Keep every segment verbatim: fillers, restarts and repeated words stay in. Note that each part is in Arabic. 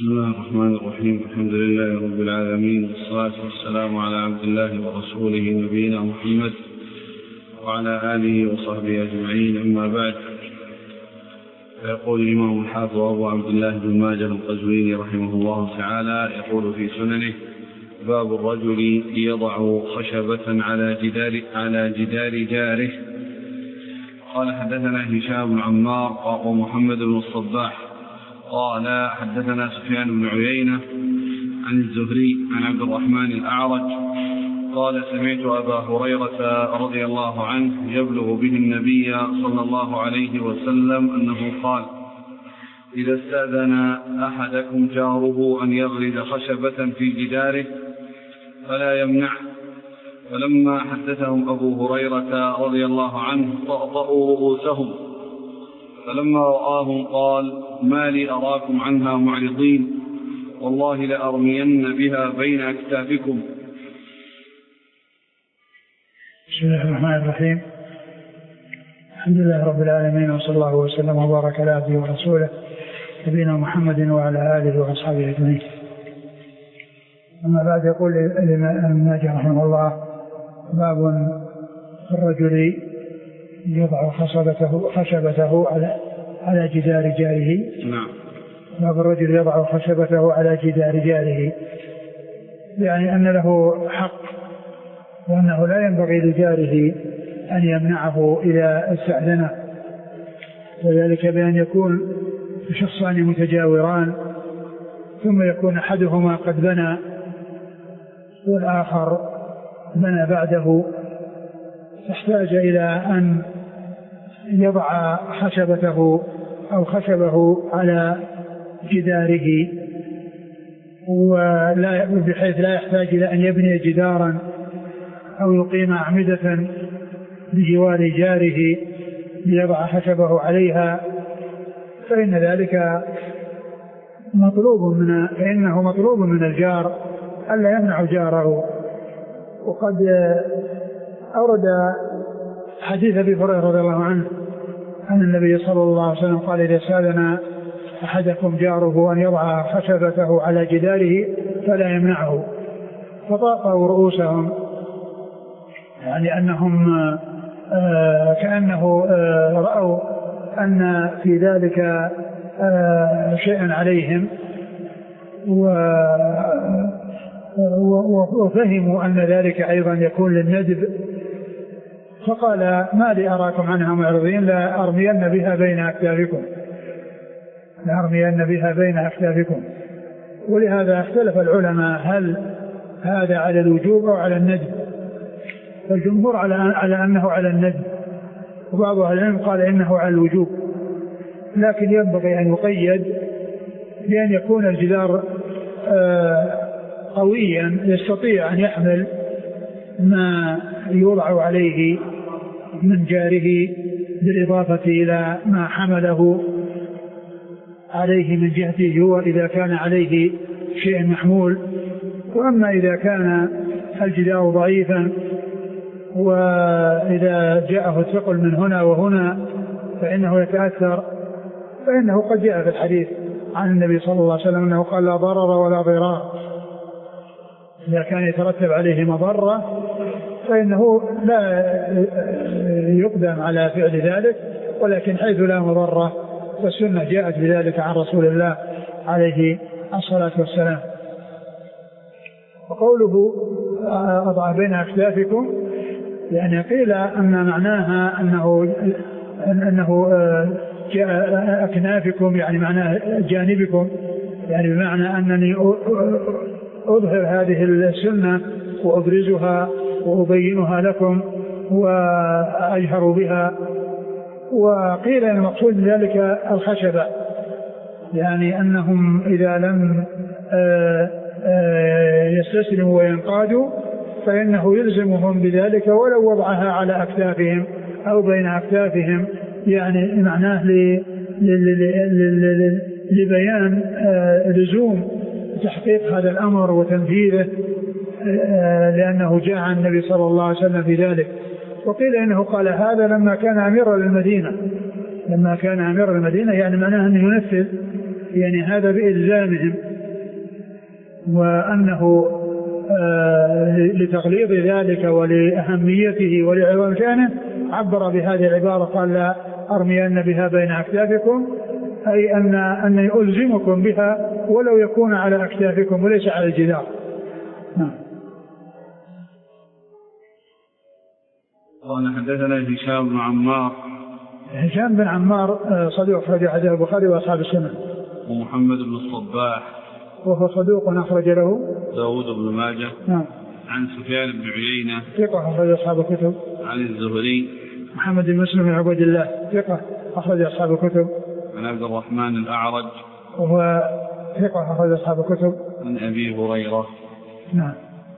بسم الله الرحمن الرحيم. الحمد لله رب العالمين، والصلاة والسلام على عبد الله ورسوله نبينا محمد وعلى آله وصحبه أجمعين، أما بعد. فيقول الإمام الحافظ أبو عبد الله بن ماجه القزويني رحمه الله تعالى، يقول في سننه: باب الرجل يضع خشبة على جدار على جدار جاره. قال: حدثنا هشام بن عمار ومحمد بن الصباح قال: حدثنا سفيان بن عيينة عن الزهري عن عبد الرحمن الأعرج قال: سمعت أبا هريرة رضي الله عنه يبلغ به النبي صلى الله عليه وسلم أنه قال: إذا استأذن أحدكم جاره أن يغرز خشبة في جداره فلا يمنعه. فلما حدثهم أبو هريرة رضي الله عنه طأطأوا رؤوسهم، فلما رآهم قال: ما لي أراكم عنها معرضين، والله لأرمين بها بين أكتافكم. بسم الله الرحمن الرحيم. الحمد لله رب العالمين، وصلى الله وسلم وبارك على عبده ورسوله نبينا محمد وعلى آله وأصحابه أجمعين. أما بعد، يقول الإمام ماجه رحمه الله: باب الرجل يضع خشبته خشبته على على جدار جاره. نعم. باب الرجل يضع خشبته على جدار جاره، يعني أن له حق، وأنه لا ينبغي لجاره أن يمنعه إذا استأذنه، وذلك بأن يكون شخصان متجاوران، ثم يكون أحدهما قد بنى والآخر بنى بعده، فاحتاج إلى أن يضع خشبته أو خشبه على جداره، ولا بحيث لا يحتاج إلى أن يبني جدارا أو يقيم أعمدة بجوار جاره ليضع خشبه عليها، فإن ذلك مطلوب من فإنه مطلوب من الجار ألا يمنع جاره. وقد أورد حديث أبي هريرة رضي الله عنه أن النبي صلى الله عليه وسلم قال: إذا استأذن أحدكم جاره أن يضع خشبته على جداره فلا يمنعه. فطأطأوا رؤوسهم، يعني أنهم آه كأنه آه رأوا أن في ذلك آه شيئا عليهم، وفهموا أن ذلك أيضا يكون للندب، فقال: ما لي أراكم عنها معرضين، لا أرمين بها بين أكتافكم لا أرمين بها بين أكتافكم. ولهذا اختلف العلماء هل هذا على الوجوب أو على الندب، فالجمهور على على أنه على الندب، وبعض أهل العلم قال إنه على الوجوب، لكن ينبغي أن يقيد بأن يكون الجدار قويا يستطيع أن يحمل ما يوضع عليه من جاره، بالإضافة إلى ما حمله عليه من جهته هو إذا كان عليه شيء محمول. وأما إذا كان الجدار ضعيفا وإذا جاءه الثقل من هنا وهنا فإنه يتأثر، فإنه قد جاء في الحديث عن النبي صلى الله عليه وسلم أنه قال: لا ضرر ولا ضرار. إذا كان يترتب عليه مضرة فإنه لا يقدم على فعل ذلك، ولكن حيث لا مضرة فالسنة جاءت بذلك عن رسول الله عليه الصلاة والسلام. وقوله أضع بين أكتافكم، يعني قيل أن معناها أنه أنه أكنافكم، يعني معناه جانبكم، يعني بمعنى أنني أظهر هذه السنة وأبرزها وأبينها لكم وأجهر بها. وقيل أن المقصود بذلك الخشبة، يعني أنهم إذا لم يستسلموا وينقادوا فإنه يلزمهم بذلك ولو وضعها على أكتافهم أو بين أكتافهم، يعني معناه لبيان لزوم تحقيق هذا الأمر وتنفيذه، لأنه جاء عن النبي صلى الله عليه وسلم في ذلك. وقيل إنه قال هذا لما كان أميرا للمدينة، لما كان أميرا للمدينة يعني معناه أنه ينفذ، يعني هذا بإلزامهم وأنه لتغليظ ذلك ولأهميته ولعظم شأنه عبر بهذه العبارة قال لا أرمين بها بين أكتافكم، أي أن أني ألزمكم بها ولو يكون على أكتافكم وليس على الجدار. نعم. قال حدثنا هشام بن عمار. هشام بن عمار صدوق أخرج حديث البخاري وأصحاب السنن. ومحمد بن الصباح وهو صدوق أخرج له داود بن ماجه. نعم. عن سفيان بن عيينة ثقة أخرج أصحاب الكتب. عن الزهري محمد بن مسلم بن عبد الله ثقة أخرج أصحاب الكتب. عن عبد الرحمن الأعرج وهو ثقة أخرج أصحاب الكتب. عن أبي هريرة. نعم.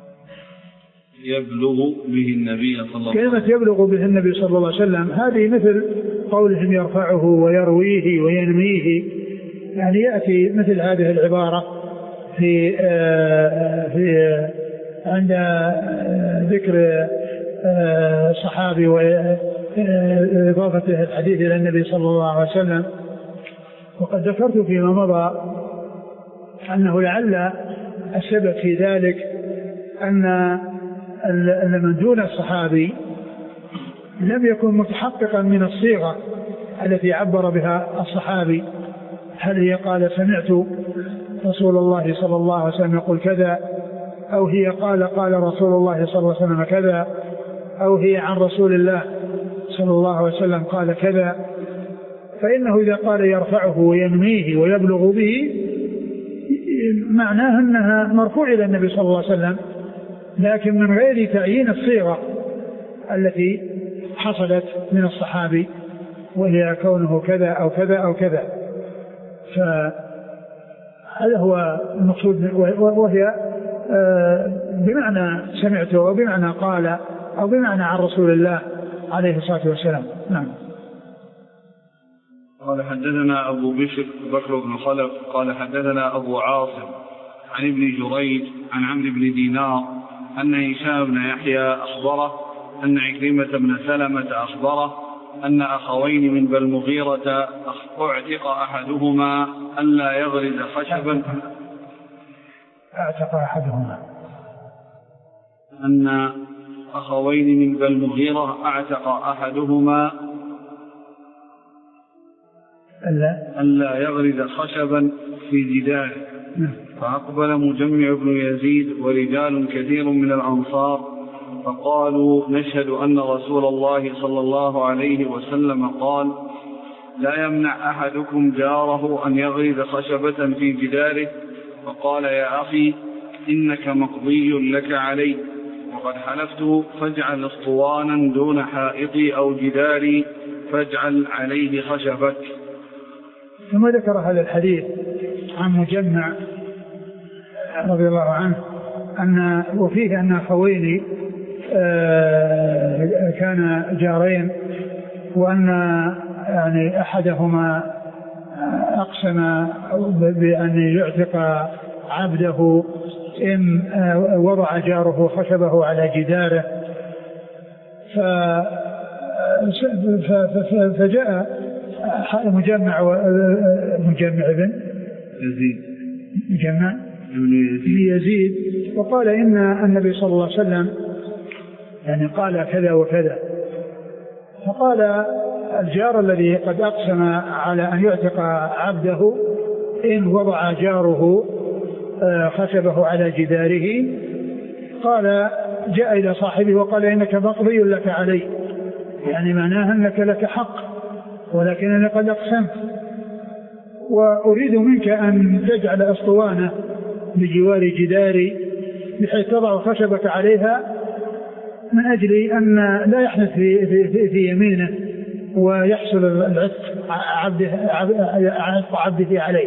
يبلغ به النبي صلى الله عليه وسلم. كلمة يبلغ به النبي صلى الله عليه وسلم هذه مثل قولهم يرفعه ويرويه وينميه، يعني يأتي مثل هذه العبارة في آه في آه عند آه ذكر آه صحابي وإضافته الحديث إلى النبي صلى الله عليه وسلم. وقد ذكرت فيما مضى أنه لعل السبب في ذلك أن من دون الصحابي لم يكن متحققا من الصيغة التي عبر بها الصحابي، هل هي قال سمعت رسول الله صلى الله عليه وسلم يقول كذا، أو هي قال قال رسول الله صلى الله عليه وسلم كذا، أو هي عن رسول الله صلى الله عليه وسلم قال كذا. فإنه إذا قال يرفعه وينميه ويبلغ به معناه أنها مرفوع إلى النبي صلى الله عليه وسلم، لكن من غير تعيين الصيغة التي حصلت من الصحابي وهي كونه كذا أو كذا أو كذا. فهذا هو المقصود، وهي بمعنى سمعته وبمعنى قال أو بمعنى عن رسول الله عليه الصلاة والسلام. نعم. قال حدثنا أبو بشر بكر بن خلف قال حدثنا أبو عاصم عن ابن جريج عن عمرو بن دينار أن هشام بن يحيى أخبره أن عكرمة بن سلمة أخبره أن أخوين من بني المغيرة أعتق أحدهما ألا يغرز خشبا أعتق أحدهما أن أخوين من بني المغيرة أعتق أحدهما ألا ألا يغرز خشبا في جداره. فأقبل مجمع بن يزيد ورجال كثير من الأنصار فقالوا نشهد أن رسول الله صلى الله عليه وسلم قال لا يمنع أحدكم جاره أن يغرز خشبة في جداره. فقال يا أخي إنك مقضي لك علي، وقد حلفت فاجعل اسطوانا دون حائطي أو جداري فاجعل عليه خشبك. ثم ذكر هذا الحديث عن مجمع رضي الله عنه أن وفيه أن أخوين كان جارين، وأن يعني أحدهما أقسم بأن يعتق عبده إن وضع جاره خشبه على جداره. فجاء مجمع مجمع بن يزيد مجمع بن يزيد وقال إن النبي صلى الله عليه وسلم يعني قال كذا وكذا. فقال الجار الذي قد أقسم على أن يعتق عبده إن وضع جاره خشبه على جداره، قال جاء إلى صاحبه وقال إنك مقضي لك علي، يعني معناها أنك لك حق ولكنني قد أقسمت، وأريد منك أن تجعل أسطوانة بجوار جداري بحيث تضع خشبك عليها من أجل أن لا يحدث في, في, في يمينه ويحصل العتق عبده, عتق عبده عليه.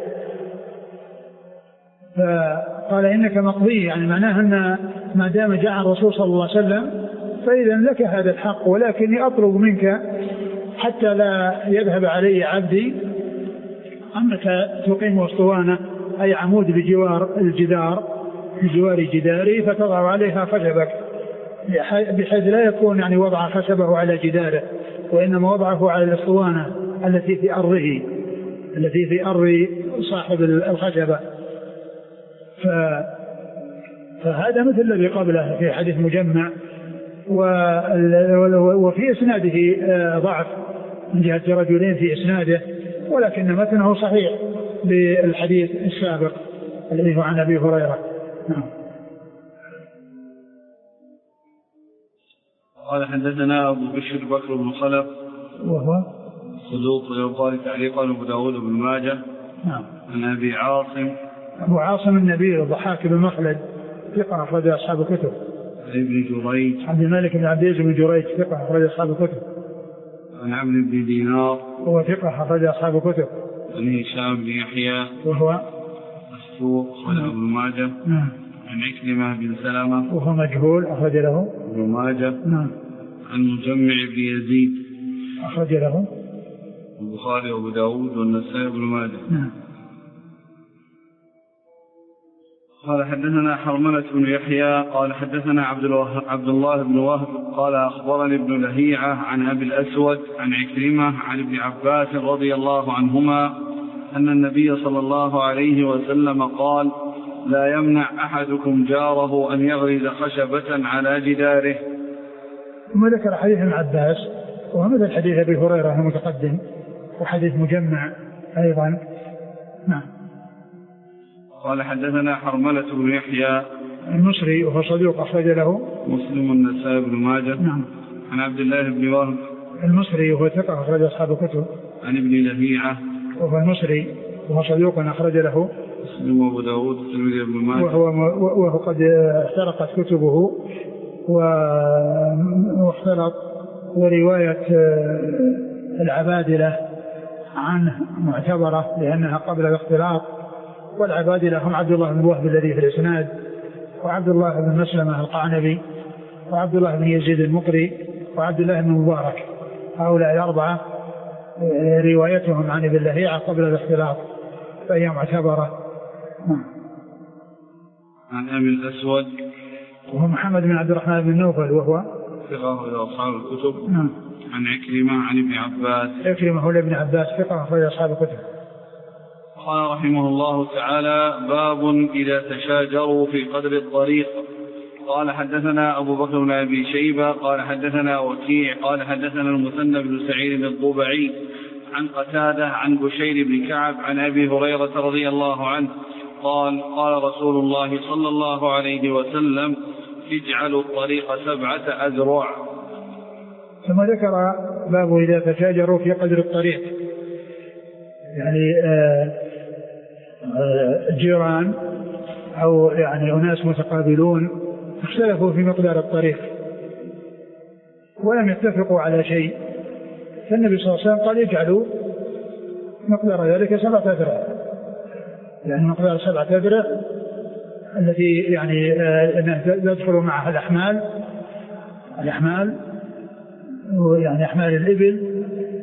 فقال إنك مقضي، يعني معناه أن ما دام جاء الرسول صلى الله عليه وسلم فإذا لك هذا الحق، ولكني أطلب منك حتى لا يذهب علي عبدي أنك تقيم أسطوانة أي عمود بجوار الجدار بجوار جداري فتضع عليها خشبك، بحيث لا يكون يعني وضع خشبه على جداره، وإنما وضعه على الأسطوانة التي في أرضه التي في أرض صاحب الخشبة. فهذا مثل الذي قبله في حديث مجمع، وفي إسناده ضعف من جهة رجلين في إسناده، ولكن متنه صحيح بالحديث السابق الذي هو عن أبي هريرة. نعم. قال حدثنا أبو بشر بكر بن خلف وهو صدوق يقال تعليقا أبو داود بن ماجه. نعم. عن أبي عاصم أبو عاصم النبيل الضحاك بن مخلد ثقة أخرج أصحاب الكتب. ابن جريج عبد الملك بن عبد العزيز بن جريج ثقة أخرج أصحاب الكتب. عن عمرو بن دينار وهو ثقة أخرج أصحاب الكتب. عن هشام بن يحيى وهو مسروق أخرج ابن ماجه. نعم. عن عكرمة بن سلمة وهو مجهول أخرج له ابن ماجه. نعم. عن مجمع بن يزيد أخرج له البخاري وأبو داود والنسائي بن ماجه. نعم. قال حدثنا حرملة بن يحيى قال حدثنا عبد, عبد الله بن وهب قال أخبرني ابن لهيعة عن أبي الأسود عن عكرمة عن ابن عباس رضي الله عنهما أن النبي صلى الله عليه وسلم قال: لا يمنع أحدكم جاره أن يغرز خشبة على جداره. ثم ذكر حديث ابن عباس وهو مثل حديث أبي هريرة المتقدم وحديث مجمع أيضا. نعم. قال حدثنا حرملة بن يحيى المصري وهو صدوق أخرج له مسلم النسائي بن ماجه. نعم. عن عبد الله بن وهب المصري وهو ثقة أخرج أصحاب الكتب. عن ابن لهيعة وهو المصري وهو صدوق أخرج له مسلم وأبو داود والترمذي بن ماجه. وهو, وهو قد احترقت كتبه واختلط، ورواية العبادلة عنه معتبرة لأنها قبل الاختلاط، والعبادلة هم عبد الله بن وهب الذي في الإسناد، وعبد الله بن مسلمة القعنبي، وعبد الله بن يزيد المقري، وعبد الله بن مبارك. هؤلاء الأربعة روايتهم عن ابن لهيعة قبل الاختلاط فهي معتبرة. عن أبي الأسود وهو محمد بن عبد الرحمن بن نوفل وهو ثقة إلى أصحاب الكتب. نعم. عن عكرمة عن ابن عباس عكرمة هو ابن عباس ثقة أخرج أصحاب الكتب. قال رحمه الله تعالى: باب إذا تشاجروا في قدر الطريق. قال حدثنا أبو بكر بن أبي شيبة قال حدثنا وكيع قال حدثنا المثنى بن سعيد الضبعي عن قتادة عن بشير بن كعب عن أبي هريرة رضي الله عنه قال: قال رسول الله صلى الله عليه وسلم: اجعلوا الطريق سبعة أذرع. ثم ذكر باب إذا تشاجروا في قدر الطريق، يعني جيران أو يعني أناس متقابلون اختلفوا في مقدار الطريق ولم يتفقوا على شيء، فالنبي صلى الله عليه وسلم قال: اجعلوا مقدار ذلك سبعة أذرع، يعني مقدار سبعة أذرع التي يعني يدخل معها الأحمال الأحمال يعني أحمال الإبل.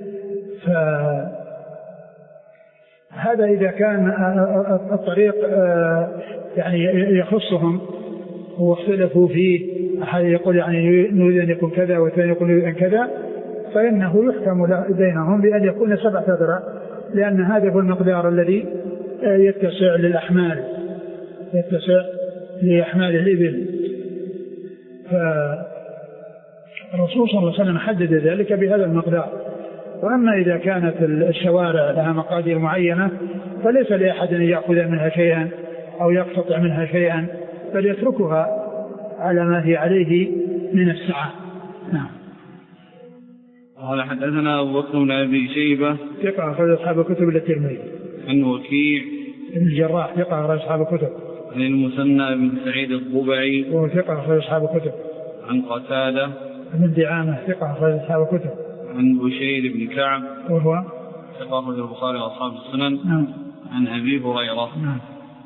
فهذا إذا كان الطريق يعني يخصهم واختلفوا فيه، أحد يقول يعني نريد أن يكون كذا والثاني يقول نريد أن كذا، فإنه يحكم بينهم بأن يكون سبعة أذرع، لأن هذا هو المقدار الذي يتسع للأحمال يتسع لأحمال الإبل. فالرسول صلى الله عليه وسلم حدد ذلك بهذا المقدار. وأما إذا كانت الشوارع لها مقادير معينة فليس لأحد أن يأخذ منها شيئا أو يقتطع منها شيئا، بل يتركها على ما هي عليه من السعة. نعم. قال حدثنا أبو بكر بن أبي شيبة ثقة أخرج أصحاب الكتب الترمذي. عن وكيع بن الجراح ثقة أخرج أصحاب الكتب. عن المثنى بن سعيد الضبعي وهو ثقة أخرج أصحاب الكتب. عن قتادة بن دعامة ثقة أخرج أصحاب الكتب. عن بشير بن كعب وهو ثقة أخرج البخاري وأصحاب السنن. نعم. عن أبي هريرة. نعم.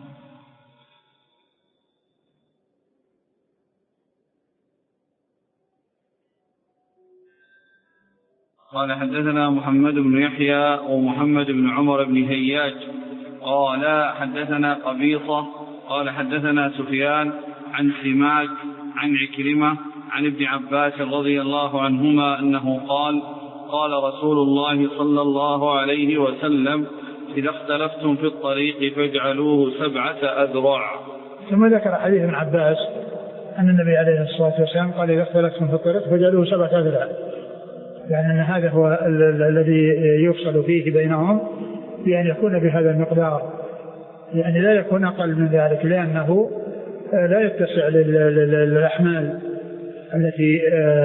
قال حدثنا محمد بن يحيى ومحمد بن عمر بن هياج قال حدثنا قبيصة قال حدثنا سفيان عن سماك عن عكرمة عن ابن عباس رضي الله عنهما أنه قال: قال رسول الله صلى الله عليه وسلم: إذا اختلفتم في الطريق فاجعلوه سبعة أذرع. ثم ذكر حديث ابن عباس أن النبي عليه الصلاة والسلام قال إذا اختلفتم في الطريق فجعلوه سبعة أذرع، يعني أن هذا هو الذي يفصل فيه بينهم بأن يكون بهذا المقدار، يعني لا يكون أقل من ذلك، لأنه لا يتسع للأحمال التي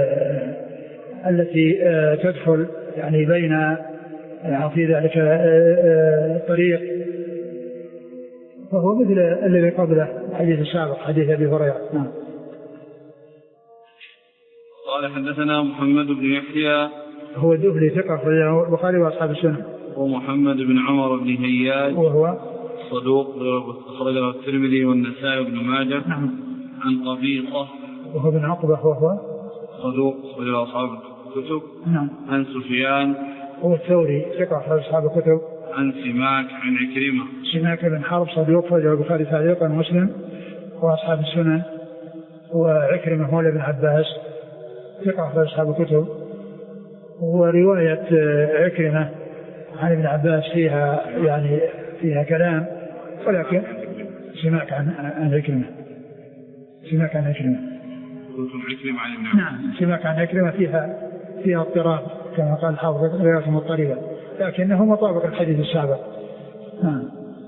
التي تدخل يعني بين في ذلك الطريق، فهو مثل الذي قبله حديث السابق حديث أبي هريرة. نعم. قال حدثنا محمد بن يحيى هو الدبلي ثقة في البخاري وأصحاب السنة، ومحمد بن عمر بن هياج وهو صدوق أخرجه الترمذي والنسائي بن ماجه. نعم. عن قبيصة وهو بن عقبة وهو صدوق أخرجه أصحاب الكتب. نعم. عن سفيان هو الثوري ثقة في أصحاب الكتب. عن سماك عن عكرمة سماك بن حرب صدوق أخرجه البخاري تعليقا ومسلم وأصحاب السنن. وعكرمة هو ابن عباس ثقة في أصحاب الكتب. ورواية عكرمة عن ابن عباس فيها يعني فيها كلام، ولكن سماك عن عن عكرمة سماك عن عكرمة نعم سماك عن عكرمة فيها فيها اضطراب كما قال حافظ رواية مضطربة، لكنه مطابق الحديث السابق. نعم.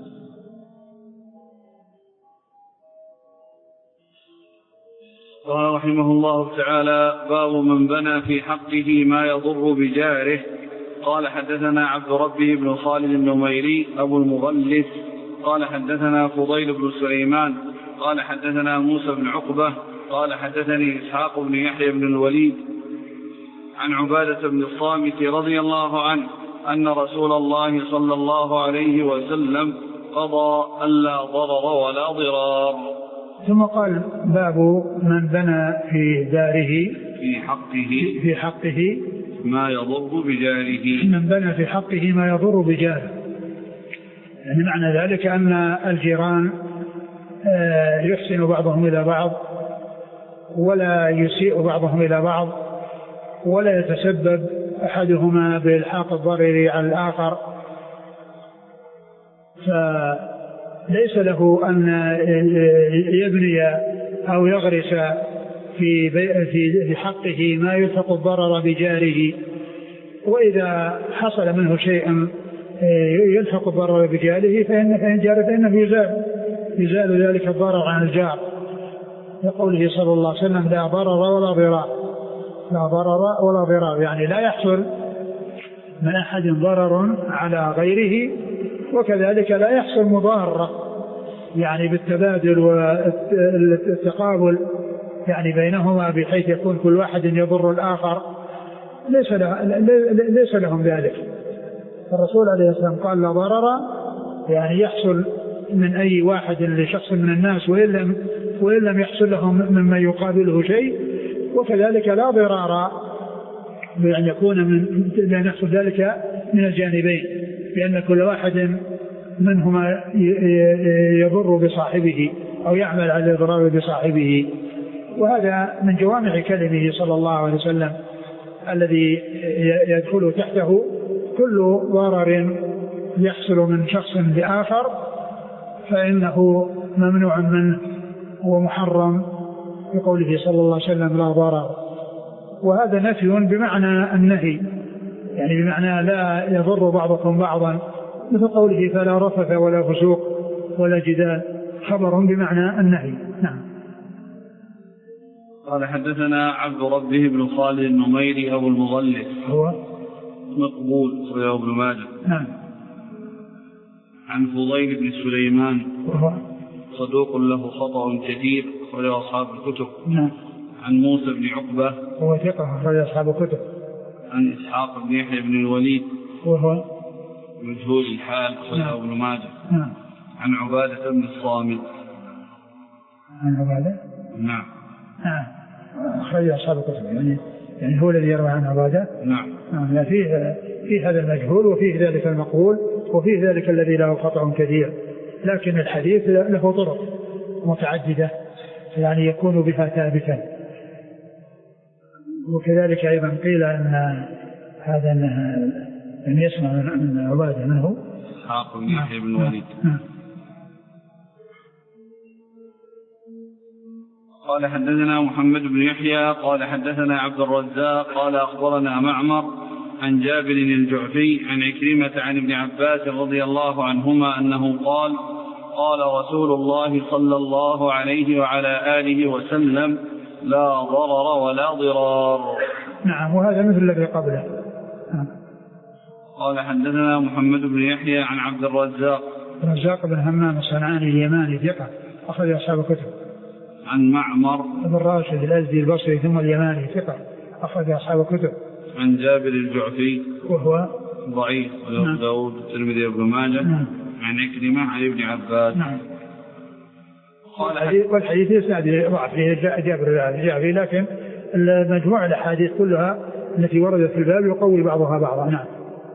قال رحمه الله تعالى: باب من بنى في حقه ما يضر بجاره. قال حدثنا عبد ربه بن خالد النميري أبو المغلس قال حدثنا فضيل بن سليمان قال حدثنا موسى بن عقبة قال حدثني إسحاق بن يحيى بن الوليد عن عبادة بن الصامت رضي الله عنه أن رسول الله صلى الله عليه وسلم قضى ألا ضرر ولا ضرار. ثم قال: باب من بنى في داره في حقه في حقه ما يضر بجاره. من بنى في حقه ما يضر بجاره، يعني معنى ذلك أن الجيران يحسن بعضهم إلى بعض ولا يسيء بعضهم إلى بعض، ولا يتسبب أحدهما بإلحاق الضرر على الآخر، فليس له أن يبني أو يغرس في في حقه ما يلحق الضرر بجاره، وإذا حصل منه شيء يلحق الضرر بجاره فإن فإن جار فإنه يزال يزال ذلك الضرر عن الجار، لقوله صلى الله عليه وسلم: لا ضرر ولا ضرار لا ضرر ولا ضرار، يعني لا يحصل من أحد ضرر على غيره، وكذلك لا يحصل مضارة يعني بالتبادل والتقابل يعني بينهما، بحيث يكون كل واحد يضر الآخر، ليس له ليس لهم ذلك. الرسول عليه السلام قال: لا ضرر، يعني يحصل من أي واحد لشخص من الناس وإن لم وإن لم يحصل لهم مما يقابله شيء، وكذلك لا ضرار بأن يكون من بأن يحصل ذلك من الجانبين، لأن كل واحد منهما يضر بصاحبه أو يعمل على الإضرار بصاحبه. وهذا من جوامع كلمه صلى الله عليه وسلم الذي يدخل تحته كل ضرر يحصل من شخص بآخر فإنه ممنوع منه ومحرم، بقوله صلى الله عليه وسلم: لا ضرر. وهذا نفي بمعنى النهي، يعني بمعنى لا يضر بعضكم بعضا، مثل قوله: فلا رفث ولا فسوق ولا جدال، خبر بمعنى النهي. نعم. قال حدثنا عبد ربه بن خالد النميري أبو المغلس هو مقبول رواه ابن ماجه. نعم. عن فضيل بن سليمان وهو صدوق له خطأ كثير رواه أصحاب الكتب. نعم. عن موسى بن عقبة وهو ثقة رواه أصحاب الكتب. عن إسحاق بن يحيى بن الوليد وهو مجهول الحال رواه ابن ماجه. نعم. عن عبادة بن الصامت عن عبادة نعم نعم أخرج أصحاب الكتب، يعني يعني هو الذي يروي عن عبادة. نعم. نعم. فيه فيه هذا المجهول، وفيه ذلك المقبول، وفيه ذلك الذي له خطأ كثير، لكن الحديث له طرق متعددة يعني يكون بها ثابتا. وكذلك أيضا قيل أن هذا أن يسمع من عبادة منه إسحاق بن يحيى بن الوليد. نعم. قال حدثنا محمد بن يحيى قال حدثنا عبد الرزاق قال أخبرنا معمر عن جابر الجعفي عن عكرمة عن ابن عباس رضي الله عنهما أنه قال قال رسول الله صلى الله عليه وعلى آله وسلم لا ضرر ولا ضرار. نعم وهذا مثل الذي قبله. قال حدثنا محمد بن يحيى عن عبد الرزاق الرزاق بن همام الصنعاني اليماني ثقة أخرج أصحاب الكتب. عن معمر بن راشد الأزدي البصري ثم اليماني ثقة أخرج أصحاب الكتب. عن جابر الجعفي وهو ضعيف وأبو داود والترمذي وابن ماجه. نعم. عن عكرمة عن ابن عباس. نعم. والحديث يسند ضعف فيه جابر الجعفي لكن مجموع الأحاديث كلها التي وردت في الباب يقوي بعضها بعضا. نعم.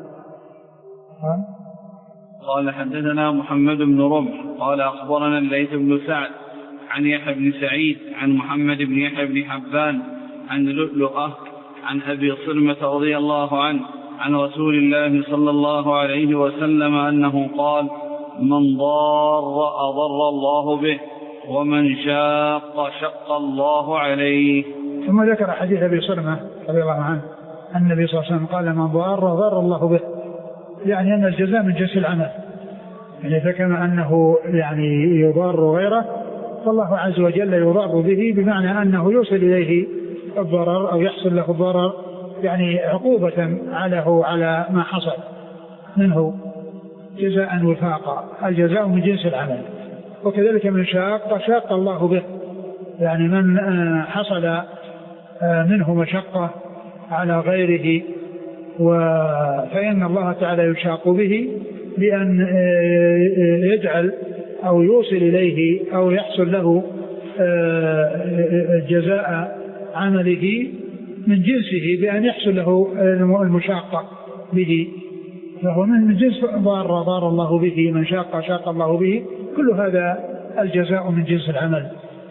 قال حدثنا محمد بن رمح قال أخبرنا الليث بن سعد عن يحيى بن سعيد عن محمد بن يحيى بن حبان عن لؤلؤة عن أبي صرمة رضي الله عنه عن رسول الله صلى الله عليه وسلم أنه قال من ضار أضر الله به ومن شاق شق الله عليه. ثم ذكر حديث أبي صرمة رضي الله عنه أن النبي صلى الله عليه وسلم قال من ضار ضر الله به، يعني أن الجزاء من جنس العمل، يعني فكما أنه يعني يضار غيره فالله عز وجل يضار به بمعنى أنه يوصل إليه الضرر أو يحصل له الضرر، يعني عقوبة عليه على ما حصل منه جزاء وفاقا. الجزاء من جنس العمل. وكذلك من شاق شاق الله به، يعني من حصل منه مشقة على غيره فإن الله تعالى يشاق به بأن يجعل أو يوصل إليه أو يحصل له جزاء عمله من جنسه بأن يحصل له المشاقة به، فهو من جنس ضار ضار الله به، من شاق شاق الله به، كل هذا الجزاء من جنس العمل.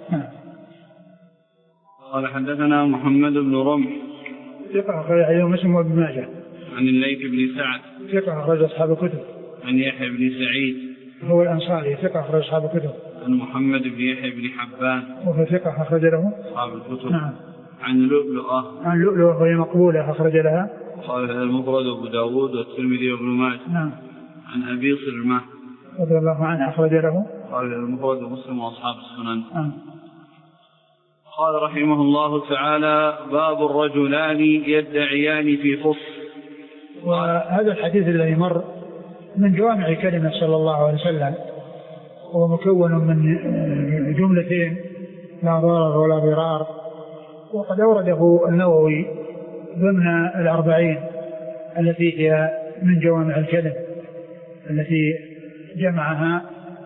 قال حدثنا محمد بن رمح ثقة أخرج مسلم وابن ماجه. عن الليث بن سعد ثقة أخرج أصحاب الكتب. عن يحيى بن سعيد هو الأنصاري ثقة أخرج أصحاب الكتب. عن محمد بن يحيى بن حبان وهو ثقة أخرج له أصحاب الكتب. نعم. عن لؤلؤة عن لؤلؤة وهي مقبولة أخرج لها قال المفرد أبو داود والترمذي وابن ماجه. نعم. عن أبي صرمة رضي الله عنه أخرج له قال المفرد مسلم وأصحاب السنن. نعم. قال رحمه الله تعالى باب الرجلان يدعيان في خص. وهذا الحديث الذي مر من جوامع كلمة صلى الله عليه وسلم، هو مكون من جملتين لا ضرر ولا ضرار، وقد أورده النووي ضمن الأربعين التي هي من جوامع الكلم التي جمعها،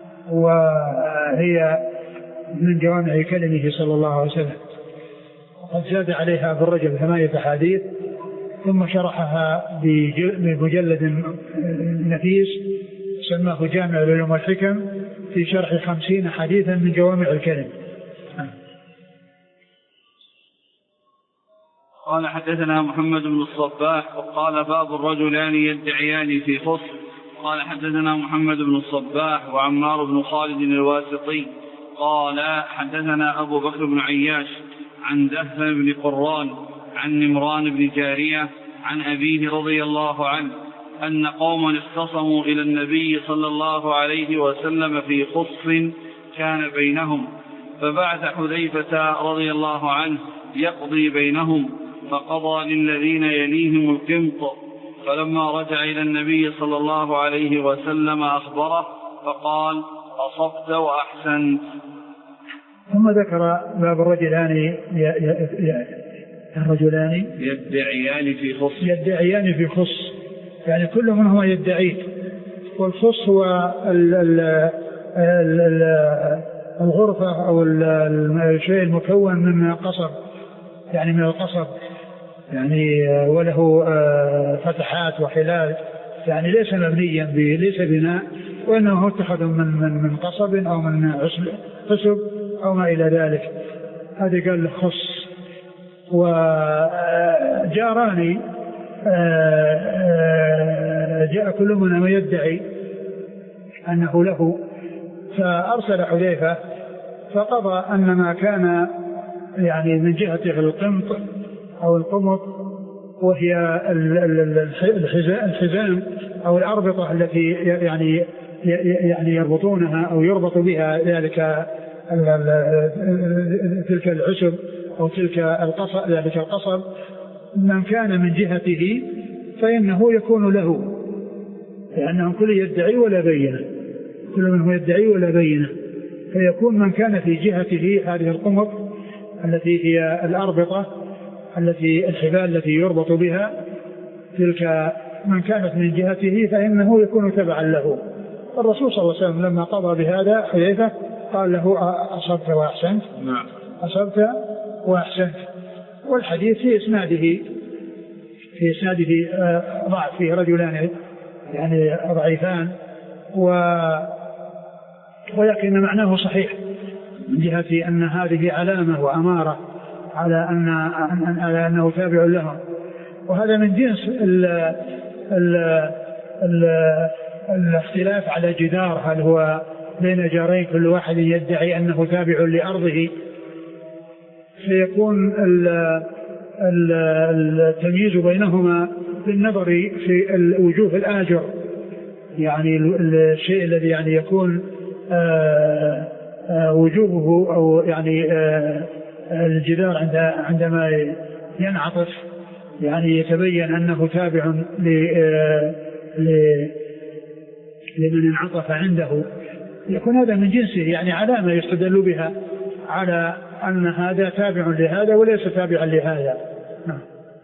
وهي من جوامع كلمه صلى الله عليه وسلم. وقد زاد عليها ابن رجب ثمانية أحاديث ثم شرحها بمجلد نفيس سماه جامع العلوم والحكم في شرح خمسين حديثا من جوامع الكلم. قال حدثنا محمد بن الصباح وقال باب الرجلان يدعيان في خص. قال حدثنا محمد بن الصباح وعمار بن خالد الواسطي قال حدثنا أبو بكر بن عياش عن دهن بن قران عن نمران بن جارية عن أبيه رضي الله عنه أن قوما اختصموا إلى النبي صلى الله عليه وسلم في خص كان بينهم، فبعث حذيفة رضي الله عنه يقضي بينهم، فقضى للذين يليهم القمط، فلما رجع إلى النبي صلى الله عليه وسلم أخبره فقال أصبت وأحسنت. ثم ذكر باب الرجلان الرجلان يدعيان في خص يدعيان في خص يعني كل منهما يدعي، والخص هو ال ال ال الغرفة أو الشيء المكون من قصب، يعني من القصب، يعني وله فتحات وخلال، يعني ليس مبنيا به، ليس بناء، وإنه اتخذ من من من قصب أو من حسب أو ما إلى ذلك. هذا قال خص. وجاران جاء كل منهما يدعي أنه له، فأرسل حذيفة فقضى أن ما كان يعني من جهة القمط أو القمط، وهي الحزام أو الأربطة التي يعني يعني يربطونها أو يربط بها ذلك تلك العشب أو تلك القصب ذلك القصب، من كان من جهته فإنه يكون له، لأنهم كل يدعي ولا بينه، كل منهم يدعي ولا بينه، فيكون من كان في جهته هذه القمط التي هي الأربطة التي الحبال التي يربط بها تلك، من كانت من جهته فإنه يكون تبعا له. الرسول صلى الله عليه وسلم لما قضى بهذا حذيفة قال له أصبت وأحسنت، نعم أصبت وأحسنت. والحديث في إسناده في إسناده ضعف، فيه رجلان يعني ضعيفان، و ولكن معناه صحيح من جهة أن هذه علامة وأمارة على أن على أنه تابع لهم. وهذا من جنس ال ال ال الاختلاف على جدار، هل هو بين جارين كل واحد يدعي أنه تابع لأرضه، فيكون التمييز بينهما بالنظر في وجوه الآجر، يعني الشيء الذي يعني يكون آآ آآ وجوبه أو يعني الجدار عند عندما ينعطف يعني يتبين أنه تابع لمن انعطف عنده، يكون هذا من جنسه، يعني علامة يستدل بها على أن هذا تابع لهذا وليس تابعا لهذا. نعم.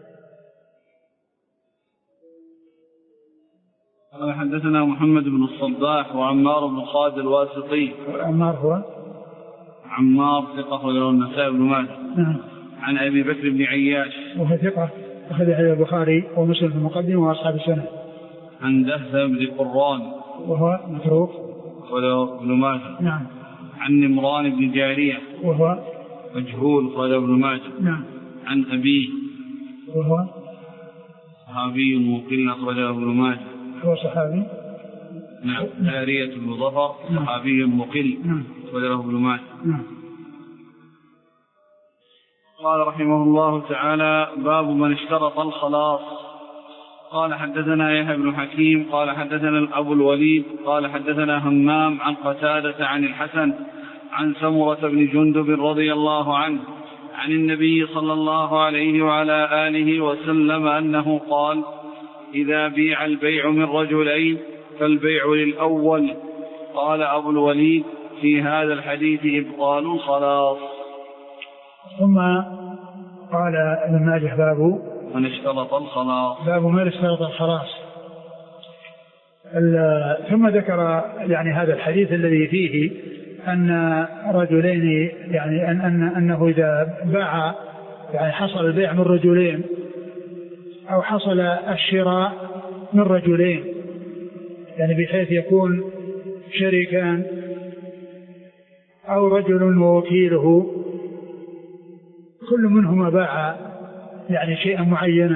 حدثنا محمد بن الصباح وعمار بن خالد الواسطي. عمار هو عمار ثقة وله النسائي بن ماجه. نعم. عن أبي بكر بن عياش وهو ثقة أخذ حديث البخاري ومسلم في المقدمة وأصحاب السنة. عن دهثم بن قران وهو متروك وله ابن ماجه. نعم. عن نمران بن جارية وهو مجهول وله ابن ماجه. نعم. عن أبيه وهو صحابي مقل وله ابن ماجه. هو صحابي. نعم. جارية بن ظفر صحابي مقل وله ابن ماجه. نعم. قال رحمه الله تعالى: باب من اشترط الخلاص. قال حدثنا يحيى بن حكيم قال حدثنا أبو الوليد قال حدثنا همام عن قتادة عن الحسن عن سمرة بن جندب رضي الله عنه عن النبي صلى الله عليه وعلى آله وسلم أنه قال: إذا بيع البيع من رجلين فالبيع للأول. قال أبو الوليد: في هذا الحديث إبطال الخلاص. ثم قال ابن ماجه: باب من اشترط الخلاص. باب من اشترط الخلاص. ثم ذكر يعني هذا الحديث الذي فيه أن رجلين يعني أن أن أنه إذا باع يعني حصل البيع من رجلين أو حصل الشراء من رجلين، يعني بحيث يكون شريكان أو رجل ووكيله كل منهما باع يعني شيئا معينا،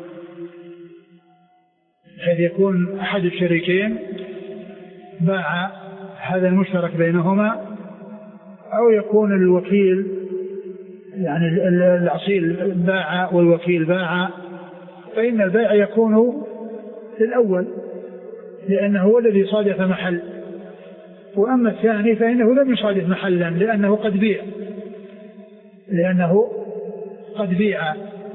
بحيث يكون أحد الشريكين باع هذا المشترك بينهما، أو يكون الوكيل يعني الأصيل باع والوكيل باع، فإن البيع يكون للأول لأنه هو الذي صادف محل، وأما الثاني فإنه لم يصادف محلا لأنه قد بيع لأنه قد بيع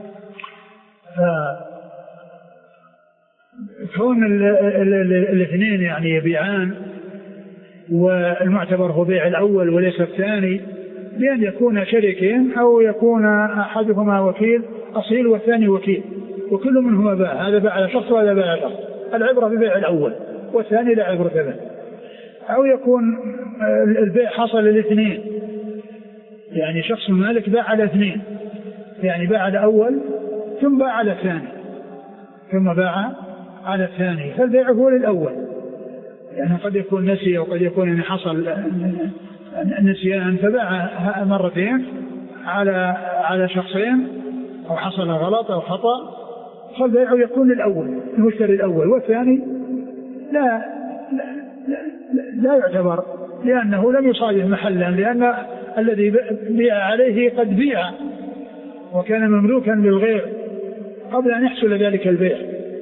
كون الاثنين يعني يبيعان والمعتبر هو بيع الأول وليس الثاني، بأن يكون شريكين أو يكون أحدهما وكيل أصيل والثاني وكيل وكل منهما باع، هذا باع على شخص وهذا باع على شخص، العبرة ببيع الأول والثاني لا عبرة به. أو يكون البيع حصل للاثنين، يعني شخص مالك باع على اثنين، يعني باع على أول ثم باع على الثاني ثم باع على الثاني، فالبيع هو للأول، يعني قد يكون نسي أو قد يكون يعني حصل نسيان فباع مرتين على على شخصين أو حصل غلط أو خطأ، فالبيع يكون للأول المشتري الأول، والثاني لا لا, لا, لا يعتبر لأنه لم يصادف محلا، لأن الذي بيع عليه قد بيع وكان مملوكا للغير قبل أن يحصل ذلك البيع.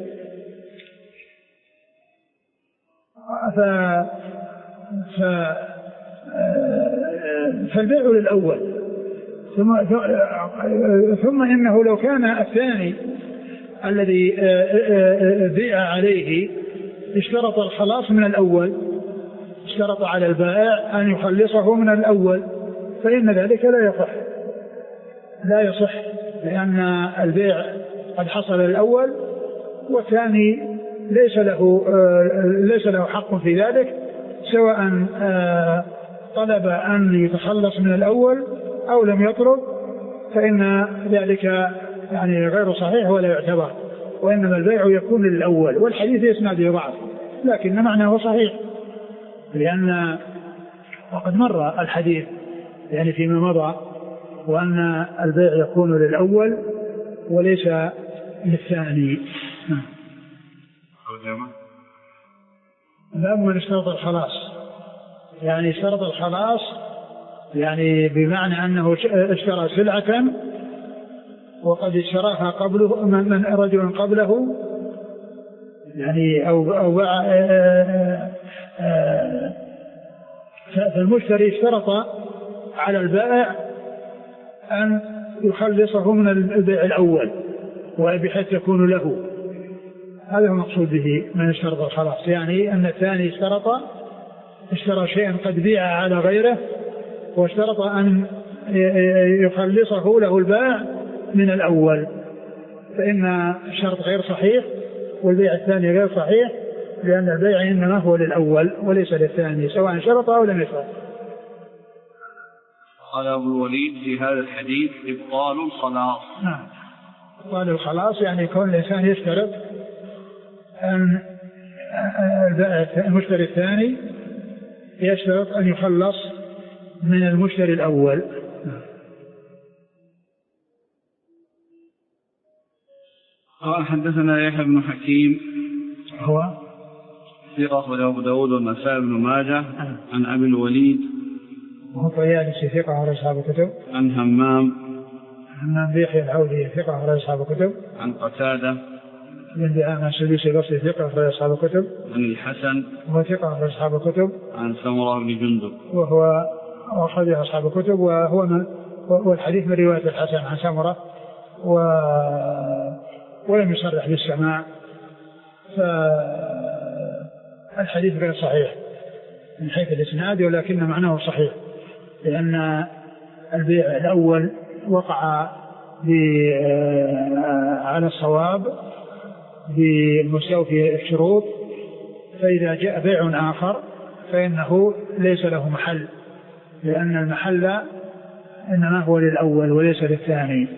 ف... ف... فالبيع للأول ثم... ثم إنه لو كان الثاني الذي بيع عليه اشترط الخلاص من الأول، اشترط على البائع أن يخلصه من الأول، فإن ذلك لا يصح لا يصح لأن البيع قد حصل الأول والثاني ليس له ليس له حق في ذلك، سواء طلب أن يتخلص من الأول أو لم يطلب، فإن ذلك يعني غير صحيح ولا يعتبر، وإنما البيع يكون للأول. والحديث يسنده ضعف لكن معناه صحيح، لأن وقد مر الحديث يعني فيما مضى وأن البيع يكون للأول وليس للثاني. باب من اشترط الخلاص، يعني اشترط الخلاص يعني بمعنى أنه اشترى سلعة وقد اشتراها قبله من رجل قبله، يعني أو أو فالمشتري اشترط على البائع أن يخلصه من البيع الأول وبحيث يكون له. هذا هو المقصود به من اشترط الخلاص، يعني أن الثاني اشترط اشترى شيئا قد بيع على غيره واشترط أن يخلصه له البائع من الأول، فإن الشرط غير صحيح والبيع الثاني غير صحيح، لأن البيع إنما هو للأول وليس للثاني سواء شرط أو لم يشرط. قال أبو الوليد في هذا الحديث إبطال الخلاص. نعم، إبطال الخلاص يعني يكون الإنسان يشترط أن المشتري الثاني يشترط أن يخلص من المشتري الأول. قال حدثنا يحيى بن حكيم هو ثقة أخرجه أبو داود والنسائي بن ماجه عن أبي الوليد وهو طيالسي ثقة أخرج أصحاب الكتب عن همام همام بن يحيى العودي ثقة أخرج أصحاب الكتب عن قتادة بن دعامة السدوسي البصري ثقة أخرج أصحاب الكتب عن الحسن وهو ثقة أخرج أصحاب الكتب عن سمرة بن جندب وهو أخرج أصحاب الكتب وهو من والحديث من رواية الحسن عن سمرة و ولم يصرح بالسماع، فالحديث غير صحيح من حيث الإسناد ولكن معناه صحيح، لأن البيع الأول وقع على الصواب بالمستوفي الشروط، فإذا جاء بيع آخر فإنه ليس له محل، لأن المحل إنما هو للأول وليس للثاني.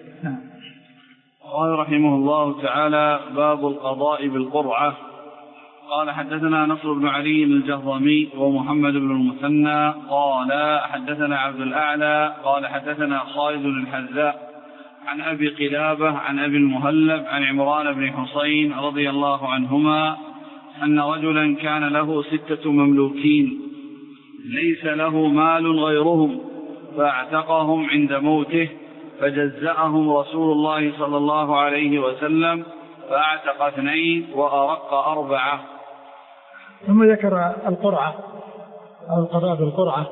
قال رحمه الله تعالى باب القضاء بالقرعة. قال حدثنا نصر بن علي الجهضمي ومحمد بن المثنى قال حدثنا عبد الأعلى قال حدثنا خالد الحذاء عن أبي قلابة عن أبي المهلب عن عمران بن حسين رضي الله عنهما أن رجلا كان له ستة مملوكين ليس له مال غيرهم فاعتقهم عند موته فجزأهم رسول الله صلى الله عليه وسلم فاعتق اثنين وأرق أربعة. ثم ذكر القرعة أو القضاء بالقرعة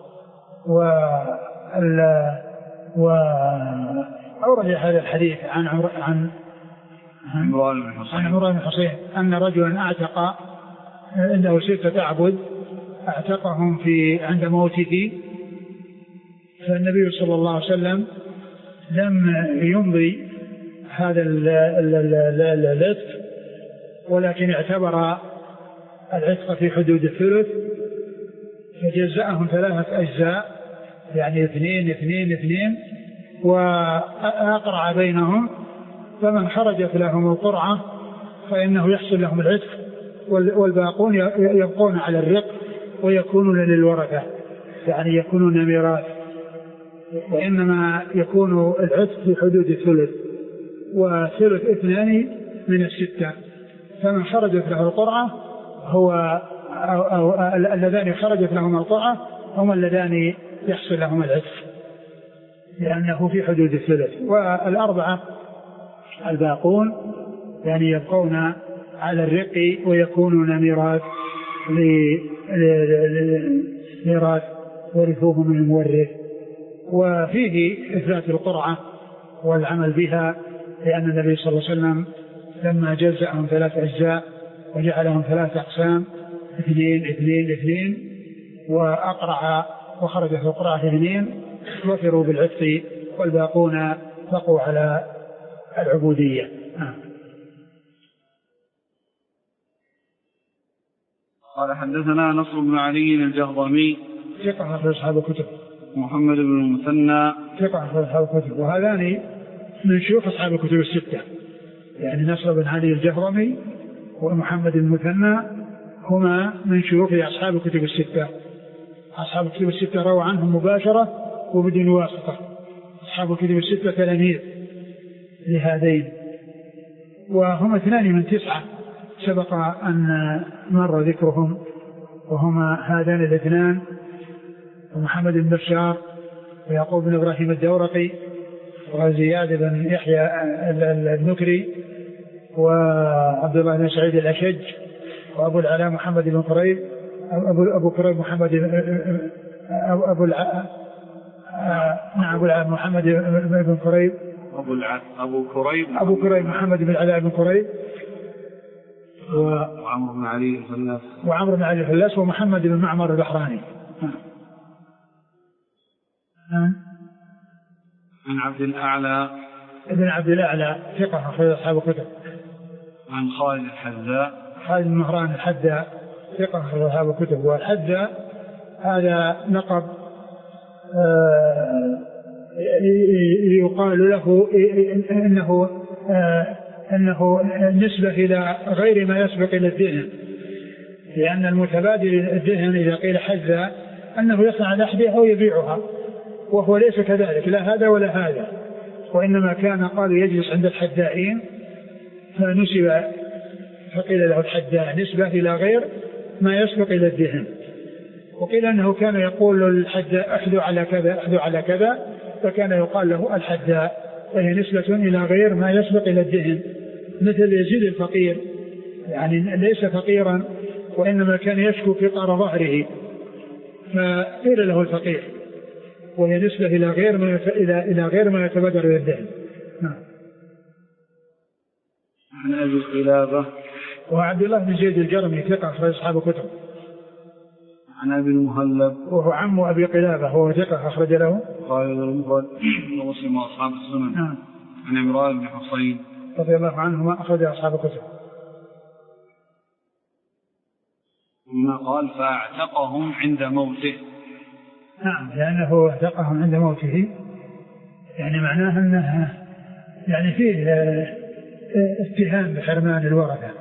وأورد هذا الحديث عن عن عمران بن حسين, عن بن حسين أن رجلا اعتق عنده ستة أعبد اعتقهم في عند موته، فالنبي صلى الله عليه وسلم لم يمضي هذا العتق ولكن اعتبر العتق في حدود الثلث، فجزأهم ثلاثة أجزاء يعني اثنين اثنين اثنين وأقرع بينهم، فمن خرجت لهم القرعة فإنه يحصل لهم العتق والباقون يبقون على الرق ويكونون للورثة يعني يكونون ميراث، وإنما يكون العتق في حدود الثلث وثلث اثنان من الستة، فمن خرجت له القرعة هو أو أو اللذان خرجت لهم القرعة هم اللذان يحصل لهم العتق لأنه في حدود الثلث. والأربعة الباقون يعني يبقون على الرق ويكونون ميراث ميراث ورثوه من المورث. وفيه إثبات القرعة والعمل بها، لأن النبي صلى الله عليه وسلم لما جزأهم ثلاث أجزاء وجعلهم ثلاث أقسام اثنين اثنين اثنين وأقرع وخرج في القرعة اثنين وفروا بالعتق والباقون بقوا على العبودية. قال حدثنا نصر بن علي الجهضمي ثقة في أصحاب الكتب. محمد بن المثنى ثقة في أصحاب الكتب، وهذان من شيوخ أصحاب الكتب الستة، يعني نصر بن علي الجهضمي ومحمد بن المثنى هما من شيوخ أصحاب الكتب الستة. أصحاب الكتب الستة رووا عنهم مباشرة وبدون واسطة. أصحاب الكتب الستة تلاميذ لهذين، وهم اثنان من تسعة سبق أن مر ذكرهم، وهما هذان الاثنان محمد بن بشار ويعقوب بن إبراهيم الدورقي وزياد بن يحيى النكري وعبد الله بن سعيد الأشج وأبو العلاء محمد بن قريب أبو أبو قريب محمد أبو أبو الع نعم أبو العلاء محمد بن قريب أبو الع أبو قريب أبو قريب محمد بن العلاء بن قريب وعمرو بن علي الفلاس وعمرو بن علي الفلاس ومحمد بن معمر البحراني. عن عبد الأعلى ابن عبد الأعلى ثقة في أصحاب الكتب. عن خالد الحذاء خالد بن مهران الحذاء ثقة في أصحاب الكتب. والحذاء هذا لقب يقال له إنه أنه نسبة إلى غير ما يسبق إلى الدهن، لأن المتبادل الدهن إذا قيل حذاء أنه يصنع الأحذية أو يبيعها، وهو ليس كذلك، لا هذا ولا هذا، وإنما كان قالوا يجلس عند الحذائين فنسب فقيل له الحذاء نسبة إلى غير ما يسبق إلى الدهن. وقيل أنه كان يقول الحذاء أحذو على كذا أحذو على كذا، فكان يقال له الحذاء، وهي نسبة إلى غير ما يسبق إلى الدهن، مثل يزيد الفقير، يعني ليس فقيرا وإنما كان يشكو فقر ظهره فقيل له الفقير، وهي نسبة إلى غير ما إلى إلى غير ما يتبادر إلى الدهن. عن أبي قلابة وعبد الله بن زيد الجرمي ثقة في أصحاب الكتب. عن أبي المهلب وهو عم أبي قلابة وهو ثقة أخرج له خالد المفرد ومسلم وأصحاب السنن. نعم. عن عمران بن حصين رضي الله عنهما أخرج أصحاب الكتب. ثم قال فاعتقهم عند موته. نعم، لأنه اعتقهم عند موته، يعني معناه أنه يعني فيه اتهام بحرمان الورثة.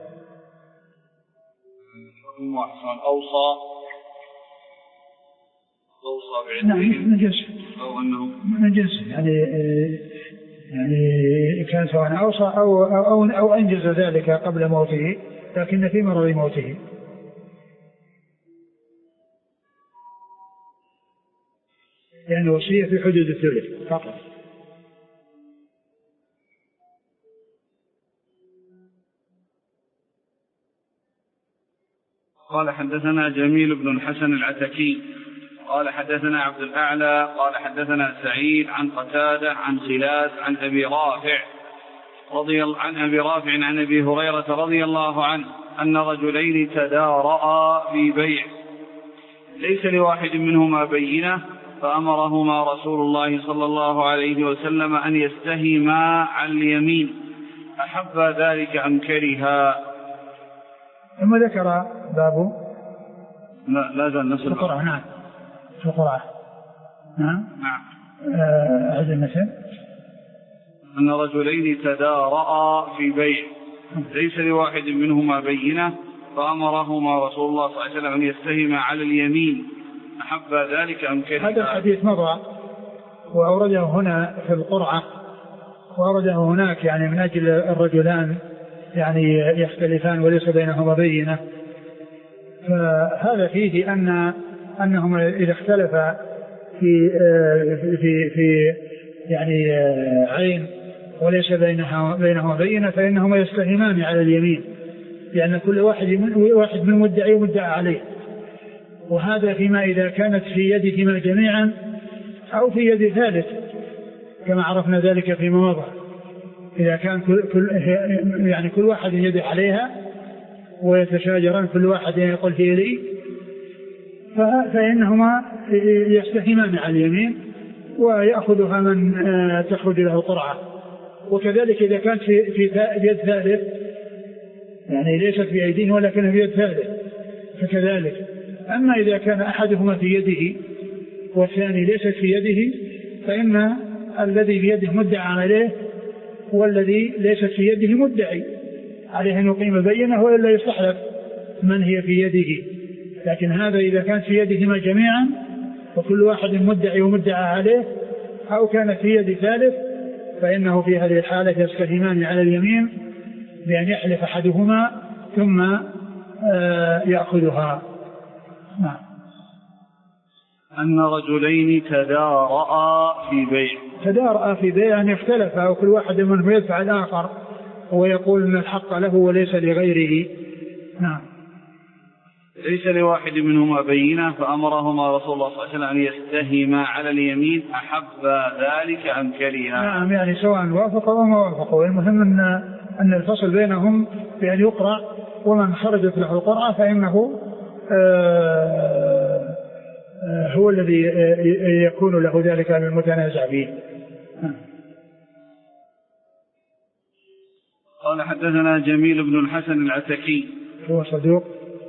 وأحسن أوصى أوصى نعم من جنسه أو أنه من جنسه، يعني يعني كان سواء أوصى أو أو أو أنجز ذلك قبل موته، لكن في مرض موته. لأن يعني وصية في حدود الثلث فقط. قال حدثنا جميل بن الحسن العتكي قال حدثنا عبد الأعلى قال حدثنا سعيد عن قتادة عن خلاس عن أبي رافع رضي الله عن أبي رافع عن أبي هريرة رضي الله عنه أن رجلين تدارأ في بيع ليس لواحد منهما بينة فأمرهما رسول الله صلى الله عليه وسلم أن يستهما عن اليمين أحب ذلك أم كرها. ثم ذكر باب لا لا زال نفس القرآن. نعم في القرآن. نعم نعم هذا المثل أن رجلين تدارأ في بيع ليس لواحد منهما بينة فأمرهما رسول الله صلى الله عليه وسلم أن يستهما على اليمين أحب ذلك أم كرها. هذا الحديث مضى وأورده هنا في القرعة وأورده هناك يعني من أجل الرجلان يعني يختلفان وليس بينهما بينة. فهذا فيه أن أنهم إذا اختلف في في في يعني عين وليس بينها بينه بينة فإنهما يستهمان على اليمين، لأن كل واحد من واحد من مدعي ومدعى عليه. وهذا فيما إذا كانت في يدهما جميعا أو في يد ثالث كما عرفنا ذلك فيما مضى. إذا كان كل, كل يعني كل واحد يدعي عليها ويتشاجران كل واحد يقول هي لي، فإنهما يستهمان على اليمين ويأخذها من تخرج له قرعة. وكذلك إذا كانت في, في يد ثالث يعني ليست في أيديه ولكن في يد ثالث فكذلك. أما إذا كان أحدهما في يده والثاني ليست في يده فإن الذي في يده مدعى عليه والذي ليست في يده مدعي عليه أن يقيم بينه وإلا يستحلف من هي في يده. لكن هذا إذا كانت في يدهما جميعا وكل واحد مدعي ومدعى عليه أو كان في يد ثالث فإنه في هذه الحالة يستهمان على اليمين بأن يحلف أحدهما ثم يأخذها. نعم. أن رجلين تدارأ في بيع تدارأ في بيع أن اختلفا وكل واحد منهم يدفع الآخر ويقول أن الحق له وليس لغيره. نعم. ليس لواحد منهما بينة فأمرهما رسول الله صلى الله عليه وسلم أن يستهما على اليمين أحب ذلك أم كرها. نعم يعني سواء وافقوا أو ما وافقوا، المهم أن أن الفصل بينهم بأن يقرأ ومن خرجت له القرعة فإنه آه آه هو الذي يكون له ذلك المتنازع به. قال حدثنا جميل بن الحسن العتكي هو صدوق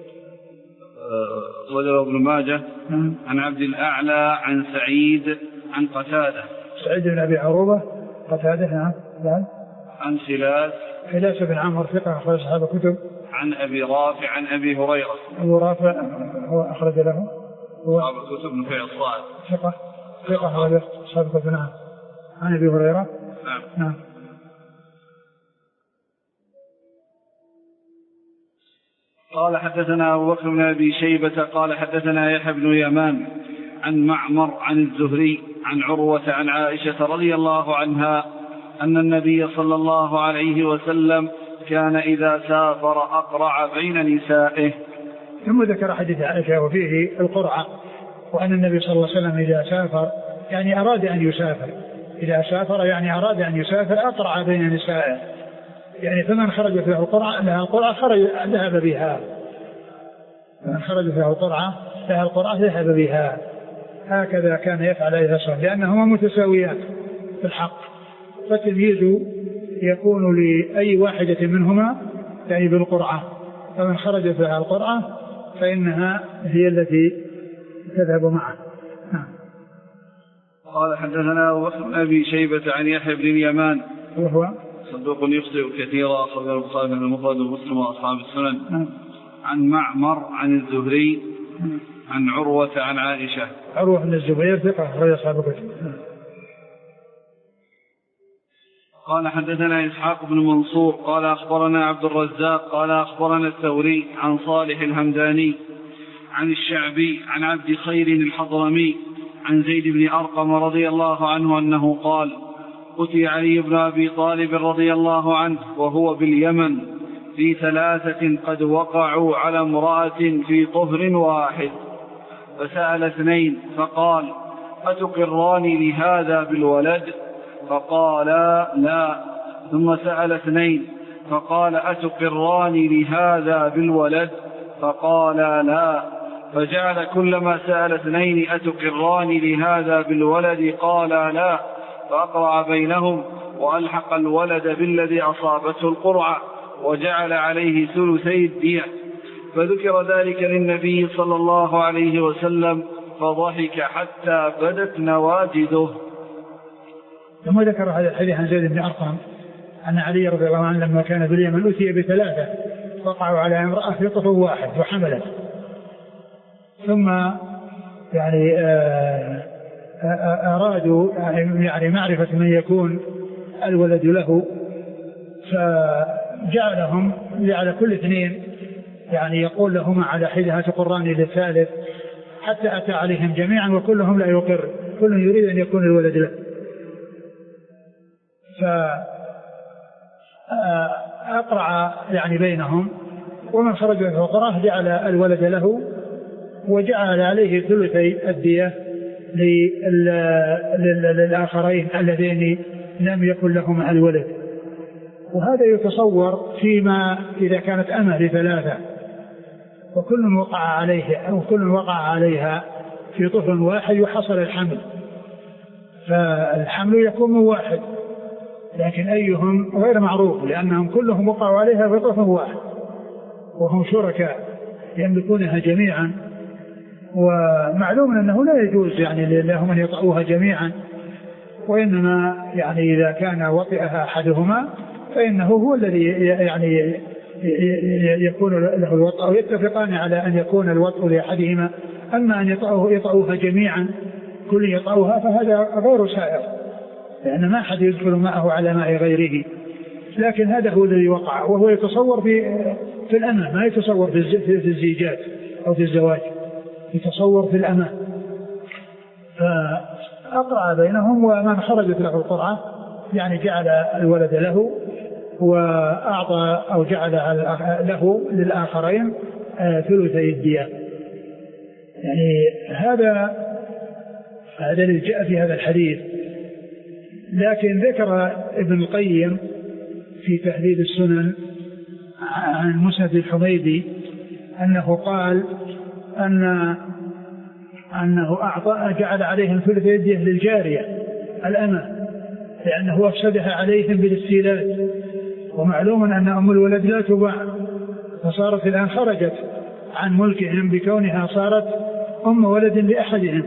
وله ابن ماجه عن عبد الأعلى عن سعيد عن قتادة سعيد بن أبي عروبة قتادة نعم عن سلاس سلاس بن عمرو ثقة أخرج أصحاب الكتب عن أبي رافع عن أبي هريرة أبو رافع هو أخرج له هو أصحاب الكتب من فعل الصائب ثقة ثقة أخرج أصحاب الكتب نعم عن أبي هريرة نعم نعم. قال حدثنا أبو بكر بن أبي شيبة قال حدثنا يحيى بن يمان عن معمر عن الزهري عن عروة عن عائشة رضي الله عنها أن النبي صلى الله عليه وسلم كان إذا سافر أقرع بين نسائه. ثم ذكر حديث عائشة وفيه القرعة وأن النبي صلى الله عليه وسلم إذا سافر يعني أراد أن يسافر إذا سافر يعني أراد أن يسافر أقرع بين نسائه يعني فمن خرجت له القرعة لها القرعة خرج ذهب بها من خرجت له القرعة لها القرعة ذهب بها. هكذا كان يفعل عليه الصلاة لأنهما متساويات في الحق فالتمييز يكون لأي واحدة منهما يعني بالقرعة فمن خرجت لها القرعة فإنها هي التي تذهب معه. قال حدثنا أبو بكر بن أبي شيبة عن يحيى بن اليمان وهو صدوق يخطئ كثيرا أخرجه البخاري في المفرد ومسلم وأصحاب السنن. عن معمر عن الزهري عن عروة عن عائشة. عروة بن الزبير ثقة أخرج أصحاب الكتب. قال حدثنا إسحاق بن منصور قال أخبرنا عبد الرزاق قال أخبرنا الثوري عن صالح الهمداني عن الشعبي عن عبد خير الحضرمي عن زيد بن أرقم رضي الله عنه أنه قال أتي علي بن أبي طالب رضي الله عنه وهو باليمن في ثلاثة قد وقعوا على امرأة في طهر واحد فسأل اثنين فقال أتقراني لهذا بالولد فقالا لا ثم سأل اثنين فقال أتقراني لهذا بالولد فقالا لا فجعل كلما سأل اثنين أتقراني لهذا بالولد قالا لا فأقرع بينهم وألحق الولد بالذي أصابته القرعة وجعل عليه ثلثي الدية فذكر ذلك للنبي صلى الله عليه وسلم فضحك حتى بدت نواجذه. ثم ذكر هذا الحديث عن زيد بن أرقم أن علي رضي الله عنه لما كان باليمن أتي بثلاثة وقعوا على امرأة في طفل واحد وحملت ثم يعني أرادوا يعني معرفة من يكون الولد له فجعلهم جعل كل اثنين يعني يقول لهما على حدها تقران للثالث حتى أتى عليهم جميعا وكلهم لا يقر كل يريد أن يكون الولد له. فأقرع يعني بينهم، ومن خرج من القرعة جعل الولد له وجعل عليه ثلثي الدية للآخرين اللذين لم يكن لهما الولد. وهذا يتصور فيما إذا كانت أمة لثلاثة وكل وقع عليه أو كل وقع عليها في طفل واحد يحصل الحمل، فالحمل يكون من واحد، لكن أيهم غير معروف لأنهم كلهم وقعوا عليها في طفل واحد وهم شركاء يملكونها جميعا. ومعلوم أنه لا يجوز يعني لهم أن يطأوها جميعا، وإنما يعني إذا كان وطئها أحدهما فإنه هو الذي يعني يكون له الوطء، أو يتفقان على أن يكون الوطء لأحدهما. أما أن يطأوه يطأوها جميعا كل يطأوها فهذا غير سائر، لأن ما أحد يدخل معه على ماء غيره. لكن هذا هو الذي وقع، وهو يتصور في في الأمة، ما يتصور في الزيجات أو في الزواج، يتصور في الأمة. فأقرع بينهم، ومن خرجت له القرعة يعني جعل الولد له وأعطى أو جعل له للآخرين ثلثي الدية. يعني هذا هذا اللي جاء في هذا الحديث. لكن ذكر ابن القيم في تهذيب السنن عن مسند الحميدي أنه قال أن أنه أعطى جعل عليهم ثلثي الدية للجارية الأمة لأنه أفسدها عليهم بالاستيلاد، ومعلوم أن أم الولد لا تباع، فصارت الآن خرجت عن ملكهم بكونها صارت أم ولد لأحدهم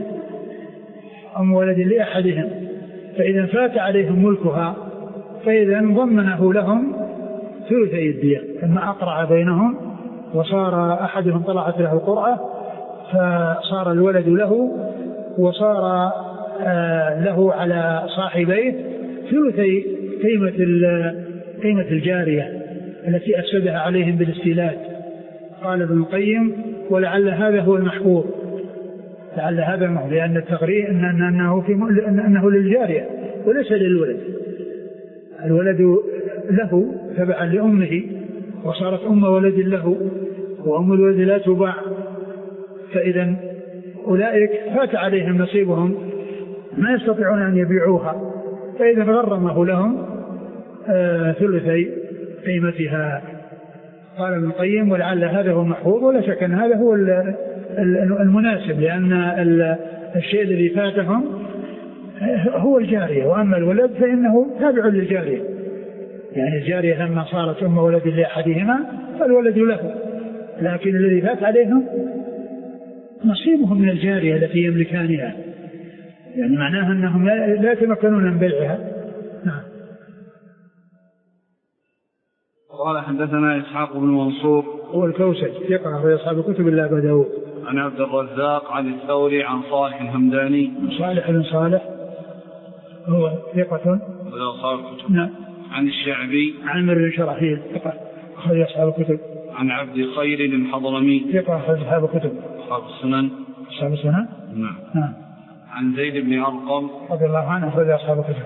أم ولد لأحدهم فإذا فات عليهم ملكها فإذا ضمنه لهم ثلثي الدية. ثم أقرع بينهم وصار أحدهم طلعت له القرعة فصار الولد له، وصار آه له على صاحبيه ثلثي قيمة قيمة الجارية التي أفسدها عليهم بالاستيلاد. قال ابن القيم ولعل هذا هو المحفوظ، لعل هذا المحفوظ، لأن التقرير إن أنه, في أنه للجارية وليس للولد. الولد له تبعا لأمه وصارت أم ولد له، وأم الولد لا تباع، فإذا أولئك فات عليهم نصيبهم ما يستطيعون أن يبيعوها، فإذا غرمه لهم آه ثلثي قيمتها. قال ابن القيم ولعل هذا هو المحفوظ، ولا شك أن هذا هو المناسب، لأن الشيء الذي فاتهم هو الجارية، وأما الولد فإنه تابع للجارية. يعني الجارية لما صارت أم ولد لأحدهما فالولد له، لكن الذي فات عليهم نصيبهم من الجارية التي يملكانها، يعني معناها أنهم لا يتمكنون من بيعها. نعم. قال حدثنا إسحاق بن منصور هو الكوسج يقع في أصحاب الكتب إلا أبا داود. عن عبد الرزاق عن الثوري عن صالح الهمداني صالح بن صالح هو ثقة أصحاب الكتب. نعم. عن الشعبي عامر بن شراحيل ثقة أخرج أصحاب الكتب. عن عبد خير الحضرمي ثقة أخرج أصحاب الكتب. أصحاب السنن. أصحاب السنن. نعم. نعم. عن زيد بن أرقم رضي الله عنه أخرج أصحاب الكتب.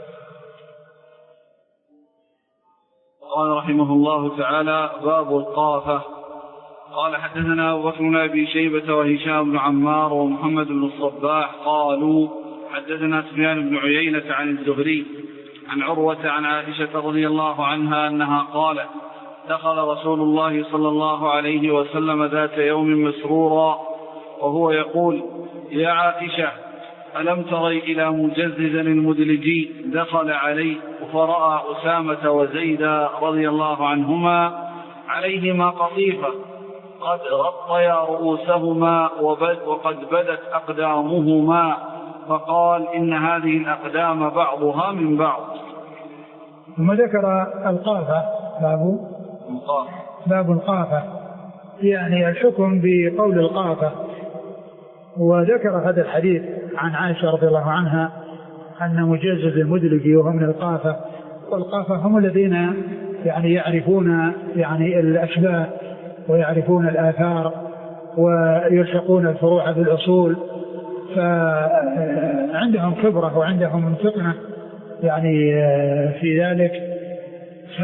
قال رحمه الله تعالى باب القافة. قال حدثنا أبو بكر بن أبي شيبة وهشام بن عمار ومحمد بن الصباح قالوا حدثنا سفيان بن عيينة عن الزهري عن عروة عن عائشة رضي الله عنها أنها قالت دخل رسول الله صلى الله عليه وسلم ذات يوم مسرورا وهو يقول يا عائشة ألم تري إلى مجزز المدلجي دخل علي فرأى أسامة وزيدا رضي الله عنهما عليهما قطيفة قد غطيا رؤوسهما وقد بدت أقدامهما فقال إن هذه الأقدام بعضها من بعض. ثم ذكر القافة باب القافة باب القافة يعني الحكم بقول القافة. وذكر هذا الحديث عن عائشة رضي الله عنها أن مجزز المدلجي وهو من القافة، والقافة هم الذين يعني يعرفون يعني الأشباه ويعرفون الآثار ويلحقون الفروع بالأصول. فعند وعندهم خبرة وعندهم فقه يعني في ذلك. ف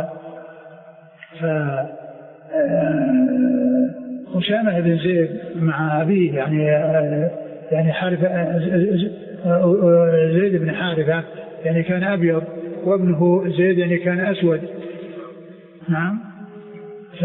ف أسامة بن زيد مع أبيه يعني يعني حارثة زيد بن حارثة يعني كان أبيض، وابنه زيد يعني كان أسود. نعم. ف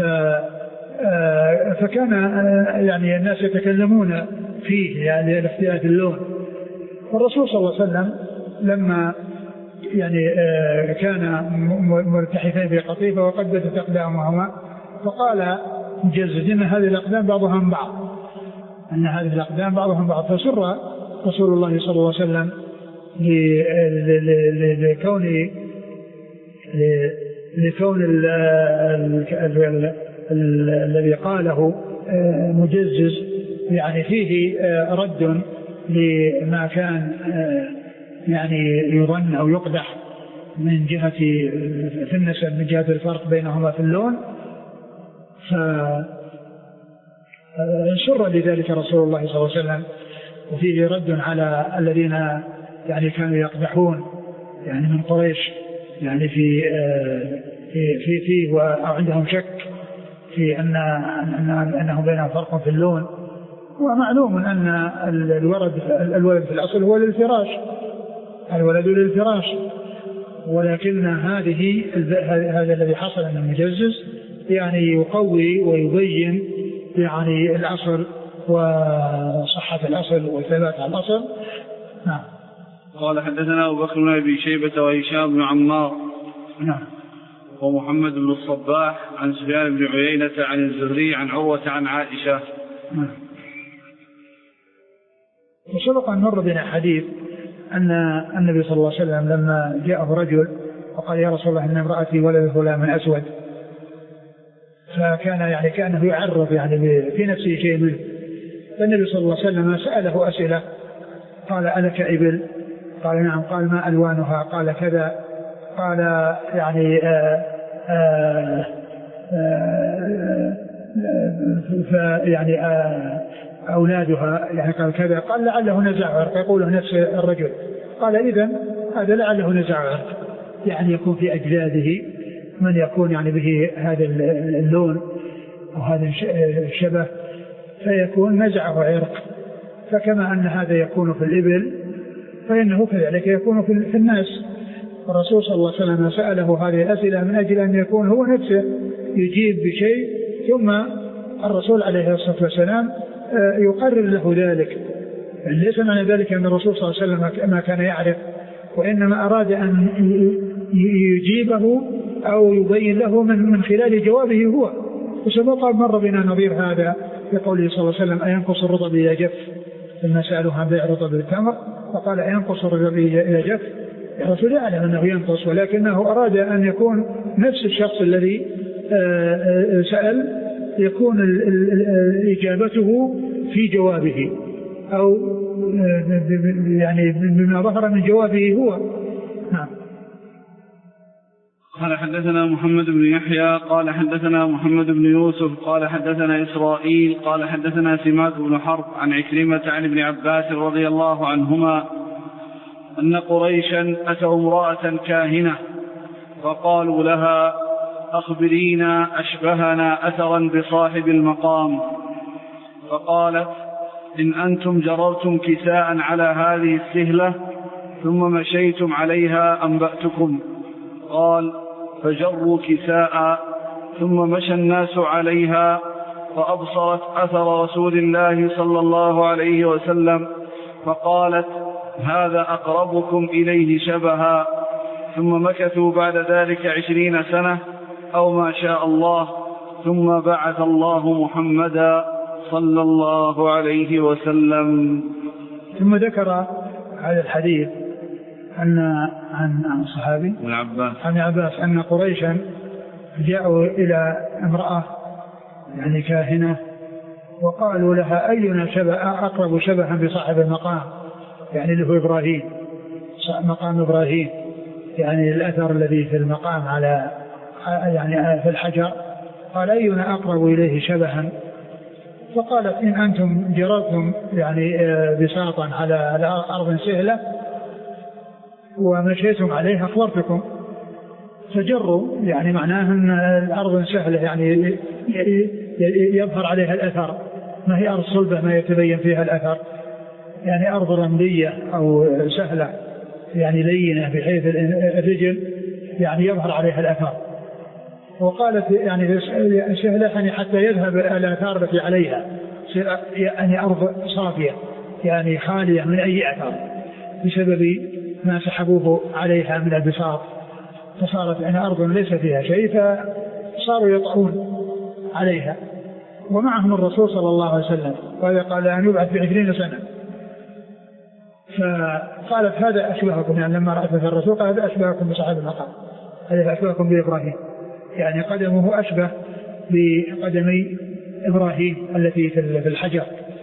فكان يعني الناس يتكلمون فيه يعني الاختلاف اللون. والرسول صلى الله عليه وسلم لما يعني كان مرتحفين في قطيفة وقدت أقدامهما فقال مجزز إن هذه الأقدام بعضها من بعض، أن هذه الأقدام بعضها من بعض. فسر رسول الله صلى الله عليه وسلم لكون لكون الذي قاله مجزز يعني فيه رد لما كان يعني يظن أو يقدح من جهة في النسب من جهة الفرق بينهما في اللون. فسر لذلك رسول الله صلى الله عليه وسلم، وفيه رد على الذين يعني كانوا يقدحون يعني من قريش يعني في في في, في وعندهم شك في أن أنه بينهم فرق في اللون. ومعلوم أن الولد الولد في الأصل هو للفراش، الولد للفراش، ولكن هذه هذا الذي حصل من المجزز يعني يقوي ويبين يعني الأصل وصحة الأصل وثبات الأصل. نعم. قال حدثنا أبو بكر بن أبي شيبة وهشام بن عمار نعم ومحمد بن الصباح عن سفيان بن عيينة عن الزهري عن عروة عن عائشة. نعم. وسبق أن مر بنا حديث أن النبي صلى الله عليه وسلم لما جاءه رجل وقال يا رسول الله إن امرأتي ولد غلام أسود، فكان يعني كأنه يعرض يعني في نفسه شيء منه. فالنبي صلى الله عليه وسلم سأله أسئلة، قال ألك إبل؟ قال نعم. قال ما ألوانها؟ قال كذا. قال يعني آآ آآ آآ فيعني أولادها يعني قال كذا. قال لعله نزع عرق، يقوله نفس الرجل. قال إذن هذا لعله نزع عرق، يعني يكون في أجداده من يكون يعني به هذا اللون وهذا الشبه فيكون نزعه عرق. فكما أن هذا يكون في الإبل فإنه كذلك يكون في الناس. الرسول صلى الله عليه وسلم سأله هذه الأسئلة من أجل أن يكون هو نفسه يجيب بشيء، ثم الرسول عليه الصلاة والسلام يقرر له ذلك. يعني ليس معنى ذلك أن الرسول صلى الله عليه وسلم ما كان يعرف، وإنما أراد أن يجيبه أو يبين له من من خلال جوابه هو. وسبق مر بنا نظير هذا في قوله صلى الله عليه وسلم أينقص الرطب إذا جف، لما سألوه عن بيع الرطب بالتمر فقال أينقص الرطب إذا جف. الرسول يعلم أنه ينقص، ولكنه أراد أن يكون نفس الشخص الذي سأل يكون إجابته في جوابه أو يعني بما ظهر من جوابه هو. نعم. قال حدثنا محمد بن يحيى قال حدثنا محمد بن يوسف قال حدثنا إسرائيل قال حدثنا سماك بن حرب عن عكرمة عن ابن عباس رضي الله عنهما أن قريشا أتوا امرأة كاهنة فقالوا لها أخبرينا أشبهنا أثرا بصاحب المقام، فقالت إن أنتم جررتم كساء على هذه السهلة ثم مشيتم عليها أنبأتكم. قال فجروا كساء ثم مشى الناس عليها فأبصرت أثر رسول الله صلى الله عليه وسلم فقالت هذا أقربكم إليه شبها. ثم مكثوا بعد ذلك عشرين سنة أو ما شاء الله، ثم بعث الله محمدا صلى الله عليه وسلم. ثم ذكر هذا الحديث أن عن عن الصحابي عن عباس عن عباس أن قريشا جاءوا إلى امرأة يعني كاهنة وقالوا لها أينا شبه أقرب شبها بصاحب المقام، يعني له إبراهيم، مقام إبراهيم، يعني الأثر الذي في المقام على يعني في الحجر. قال أينا أقرب إليه شبها؟ فقالت إن أنتم جررتم يعني بساطا على أرض سهلة ومشيتم عليها أخبرتكم. فجروا يعني معناه أن الأرض سهلة يعني يظهر عليها الأثر، ما هي أرض صلبة ما يتبين فيها الأثر، يعني أرض رملية أو سهلة يعني لينة بحيث الرجل يعني يظهر عليها الأثر. وقالت يعني سهلة يعني حتى يذهب الآثار التي عليها، يعني أرض صافية يعني خالية من أي أثر بسبب ما سحبوه عليها من البساط، فصارت يعني أرض ليس فيها شيء فصاروا يطعون عليها. ومعهم الرسول صلى الله عليه وسلم وهذا قال أن يبعث بعشرين سنة. فقالت هذا أشبهكم، يعني لما رأت الرسول قال هذا أشبهكم بصاحب المقام، هذا أشبهكم بإبراهيم، يعني قدمه أشبه بقدمي إبراهيم التي في الحجر.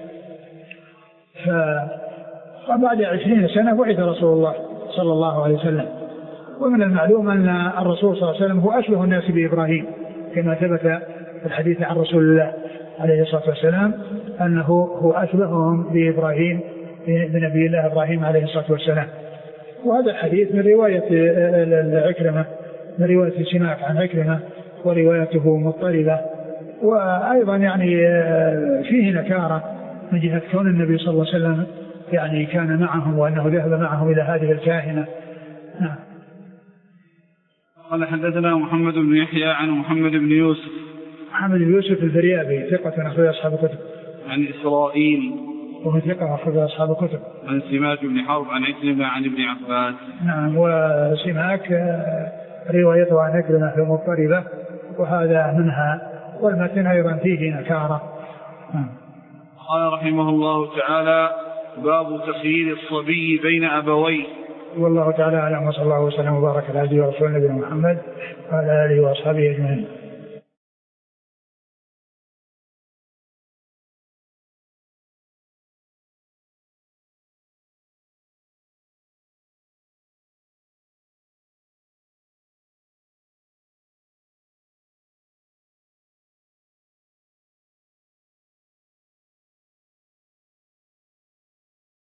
فبعد عشرين سنة بعث رسول الله صلى الله عليه وسلم. ومن المعلوم أن الرسول صلى الله عليه وسلم هو أشبه الناس بإبراهيم كما ثبت في الحديث عن رسول الله عليه الصلاة والسلام أنه هو أشبههم بإبراهيم بنبي الله إبراهيم عليه الصلاة والسلام. وهذا الحديث من رواية عكرمة من رواية سماك عن عكرمة وروايته مضطربة، وأيضا يعني فيه نكارة من جهة كون النبي صلى الله عليه وسلم يعني كان معهم وأنه ذهب معهم إلى هذه الكاهنة. نعم. قال حدثنا محمد بن يحيى عن محمد بن يوسف محمد بن يوسف الفريابي ثقة أخرج أصحاب الكتب. عن إسرائيل وهو ثقة أخرج أصحاب الكتب. عن سماك بن حرب عن عكرمة عن ابن عباس. نعم. وسماك روايته عن عكرمة في مضطربة وهذا منها، والمتن أيضا فيه نكارة. قال رحمه الله تعالى باب تخيير الصبي بين أبويه. والله تعالى أعلم، وصلى الله وسلم وبارك على عبده ورسوله نبينا محمد وعلى آله وأصحابه أجمعين.